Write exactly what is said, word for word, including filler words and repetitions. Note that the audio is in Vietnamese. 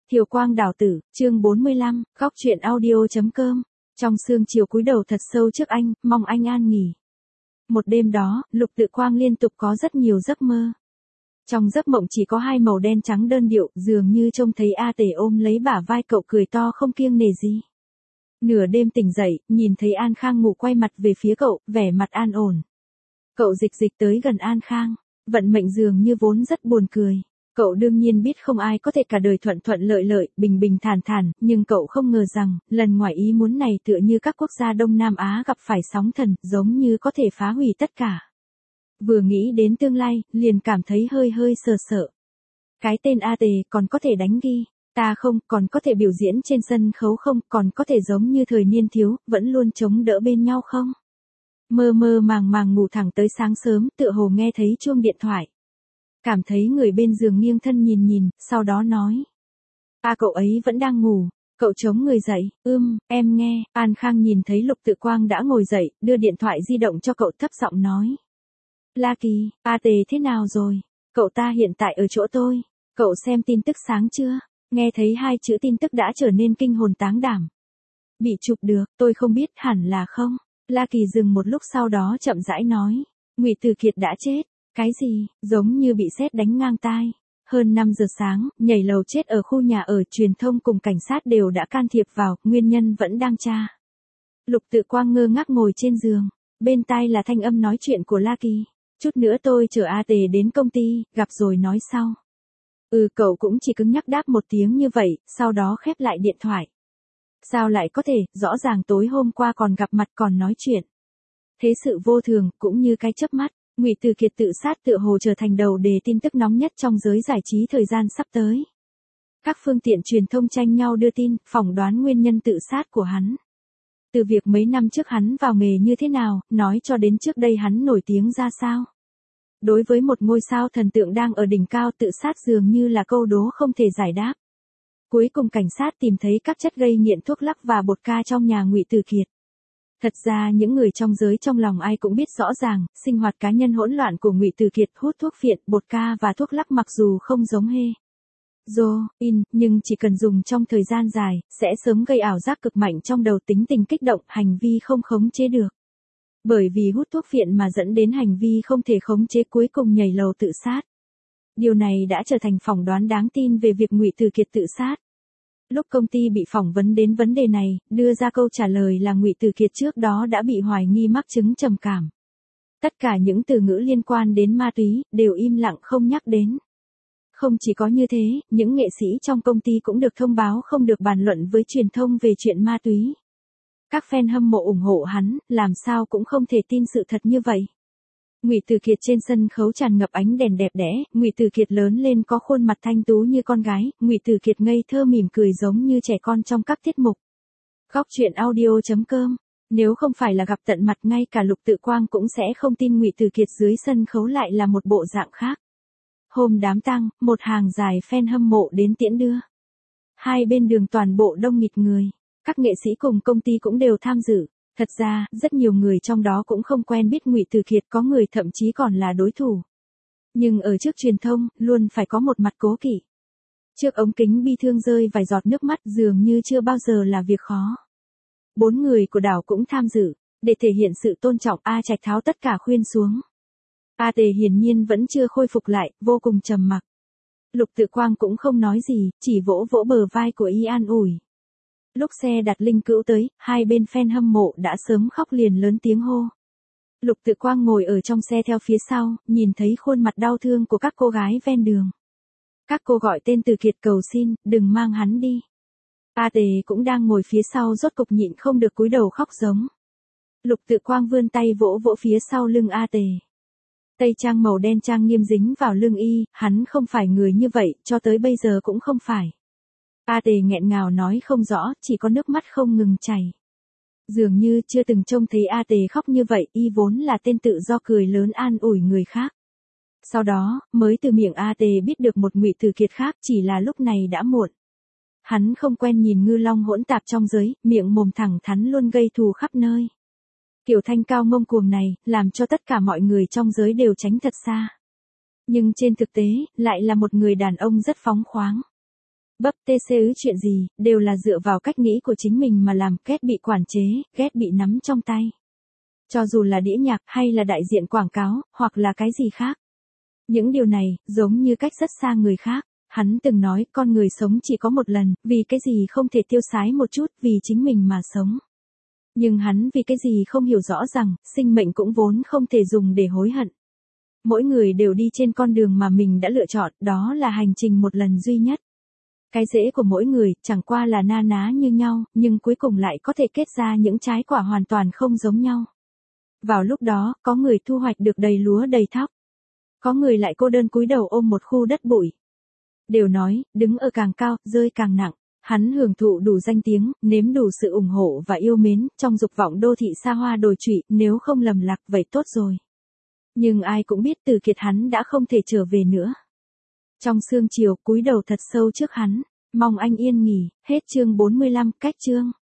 Thiều Quang đảo tử, chương bốn mươi lăm, góc chuyện audio.com. Trong sương chiều cúi đầu thật sâu trước anh, mong anh an nghỉ. Một đêm đó, Lục Tự Quang liên tục có rất nhiều giấc mơ. Trong giấc mộng chỉ có hai màu đen trắng đơn điệu, dường như trông thấy A Tề ôm lấy bả vai cậu cười to không kiêng nể gì. Nửa đêm tỉnh dậy, nhìn thấy An Khang ngủ quay mặt về phía cậu, vẻ mặt an ổn. Cậu dịch dịch tới gần An Khang, vận mệnh dường như vốn rất buồn cười. Cậu đương nhiên biết không ai có thể cả đời thuận thuận lợi lợi, bình bình thản thản, nhưng cậu không ngờ rằng, lần ngoài ý muốn này tựa như các quốc gia Đông Nam Á gặp phải sóng thần, giống như có thể phá hủy tất cả. Vừa nghĩ đến tương lai, liền cảm thấy hơi hơi sợ sợ. Cái tên A Tề còn có thể đánh ghi, ta không, còn có thể biểu diễn trên sân khấu không, còn có thể giống như thời niên thiếu, vẫn luôn chống đỡ bên nhau không? Mơ mơ màng màng ngủ thẳng tới sáng sớm, tựa hồ nghe thấy chuông điện thoại. Cảm thấy người bên giường nghiêng thân nhìn nhìn, sau đó nói. À cậu ấy vẫn đang ngủ, cậu chống người dậy, ưm, em nghe, An Khang nhìn thấy Lục Tự Quang đã ngồi dậy, đưa điện thoại di động cho cậu thấp giọng nói. La Kỳ, A Tề thế nào rồi? Cậu ta hiện tại ở chỗ tôi, cậu xem tin tức sáng chưa? Nghe thấy hai chữ tin tức đã trở nên kinh hồn táng đảm. Bị chụp được, tôi không biết, hẳn là không. La Kỳ dừng một lúc sau đó chậm rãi nói. Ngụy Từ Kiệt đã chết. Cái gì, giống như bị sét đánh ngang tai. Hơn năm giờ sáng, nhảy lầu chết ở khu nhà ở, truyền thông cùng cảnh sát đều đã can thiệp vào, nguyên nhân vẫn đang tra. Lục Tự Quang ngơ ngác ngồi trên giường, bên tai là thanh âm nói chuyện của La Kỳ. Chút nữa tôi chở A Tề đến công ty, gặp rồi nói sau. Ừ, cậu cũng chỉ cứng nhắc đáp một tiếng như vậy, sau đó khép lại điện thoại. Sao lại có thể, rõ ràng tối hôm qua còn gặp mặt còn nói chuyện. Thế sự vô thường, cũng như cái chớp mắt. Ngụy Từ Kiệt tự sát tựa hồ trở thành đầu đề tin tức nóng nhất trong giới giải trí thời gian sắp tới. Các phương tiện truyền thông tranh nhau đưa tin, phỏng đoán nguyên nhân tự sát của hắn. Từ việc mấy năm trước hắn vào nghề như thế nào, nói cho đến trước đây hắn nổi tiếng ra sao. Đối với một ngôi sao thần tượng đang ở đỉnh cao, tự sát dường như là câu đố không thể giải đáp. Cuối cùng cảnh sát tìm thấy các chất gây nghiện thuốc lắc và bột ca trong nhà Ngụy Từ Kiệt. Thật ra những người trong giới trong lòng ai cũng biết rõ ràng, sinh hoạt cá nhân hỗn loạn của Ngụy Từ Kiệt, hút thuốc phiện, bột ca và thuốc lắc mặc dù không giống hê. Dô, in, nhưng chỉ cần dùng trong thời gian dài, sẽ sớm gây ảo giác cực mạnh trong đầu, tính tình kích động, hành vi không khống chế được. Bởi vì hút thuốc phiện mà dẫn đến hành vi không thể khống chế, cuối cùng nhảy lầu tự sát. Điều này đã trở thành phỏng đoán đáng tin về việc Ngụy Từ Kiệt tự sát. Lúc công ty bị phỏng vấn đến vấn đề này, đưa ra câu trả lời là Ngụy Từ Kiệt trước đó đã bị hoài nghi mắc chứng trầm cảm. Tất cả những từ ngữ liên quan đến ma túy, đều im lặng không nhắc đến. Không chỉ có như thế, những nghệ sĩ trong công ty cũng được thông báo không được bàn luận với truyền thông về chuyện ma túy. Các fan hâm mộ ủng hộ hắn, làm sao cũng không thể tin sự thật như vậy. Ngụy Từ Kiệt trên sân khấu tràn ngập ánh đèn đẹp đẽ, Ngụy Từ Kiệt lớn lên có khuôn mặt thanh tú như con gái, Ngụy Từ Kiệt ngây thơ mỉm cười giống như trẻ con trong các tiết mục. Góc chuyện audio.com. Nếu không phải là gặp tận mặt, ngay cả Lục Tự Quang cũng sẽ không tin Ngụy Từ Kiệt dưới sân khấu lại là một bộ dạng khác. Hôm đám tang, một hàng dài fan hâm mộ đến tiễn đưa. Hai bên đường toàn bộ đông nghịt người, các nghệ sĩ cùng công ty cũng đều tham dự. Thật ra, rất nhiều người trong đó cũng không quen biết Ngụy Từ Kiệt, có người thậm chí còn là đối thủ. Nhưng ở trước truyền thông, luôn phải có một mặt cố kỵ. Trước ống kính bi thương rơi vài giọt nước mắt, dường như chưa bao giờ là việc khó. Bốn người của đảo cũng tham dự, để thể hiện sự tôn trọng, A Trạch tháo tất cả khuyên xuống. A Tề hiển nhiên vẫn chưa khôi phục lại, vô cùng trầm mặc. Lục Tự Quang cũng không nói gì, chỉ vỗ vỗ bờ vai của y an ủi. Lúc xe đặt linh cữu tới, hai bên fan hâm mộ đã sớm khóc liền lớn tiếng hô. Lục Tự Quang ngồi ở trong xe theo phía sau, nhìn thấy khuôn mặt đau thương của các cô gái ven đường. Các cô gọi tên Từ Kiệt cầu xin, đừng mang hắn đi. A Tề cũng đang ngồi phía sau rốt cục nhịn không được cúi đầu khóc giống. Lục Tự Quang vươn tay vỗ vỗ phía sau lưng A Tề. Tây trang màu đen trang nghiêm dính vào lưng y, hắn không phải người như vậy, cho tới bây giờ cũng không phải. A Tề nghẹn ngào nói không rõ, chỉ có nước mắt không ngừng chảy. Dường như chưa từng trông thấy A Tề khóc như vậy, y vốn là tên tự do cười lớn an ủi người khác. Sau đó, mới từ miệng A Tề biết được một Ngụy Từ Kiệt khác, chỉ là lúc này đã muộn. Hắn không quen nhìn ngư long hỗn tạp trong giới, miệng mồm thẳng thắn luôn gây thù khắp nơi. Kiểu thanh cao ngông cuồng này, làm cho tất cả mọi người trong giới đều tránh thật xa. Nhưng trên thực tế, lại là một người đàn ông rất phóng khoáng. Bấp tê xê ứ chuyện gì, đều là dựa vào cách nghĩ của chính mình mà làm, ghét bị quản chế, ghét bị nắm trong tay. Cho dù là đĩa nhạc hay là đại diện quảng cáo, hoặc là cái gì khác. Những điều này, giống như cách rất xa người khác. Hắn từng nói con người sống chỉ có một lần, vì cái gì không thể tiêu sái một chút, vì chính mình mà sống. Nhưng hắn vì cái gì không hiểu rõ rằng, sinh mệnh cũng vốn không thể dùng để hối hận. Mỗi người đều đi trên con đường mà mình đã lựa chọn, đó là hành trình một lần duy nhất. Cái rễ của mỗi người, chẳng qua là na ná như nhau, nhưng cuối cùng lại có thể kết ra những trái quả hoàn toàn không giống nhau. Vào lúc đó, có người thu hoạch được đầy lúa đầy thóc. Có người lại cô đơn cúi đầu ôm một khu đất bụi. Đều nói, đứng ở càng cao, rơi càng nặng. Hắn hưởng thụ đủ danh tiếng, nếm đủ sự ủng hộ và yêu mến, trong dục vọng đô thị xa hoa đồi trụy, nếu không lầm lạc, vậy tốt rồi. Nhưng ai cũng biết Từ Kiệt hắn đã không thể trở về nữa. Trong sương chiều, cúi đầu thật sâu trước hắn, mong anh yên nghỉ, hết chương bốn mươi lăm, cách chương.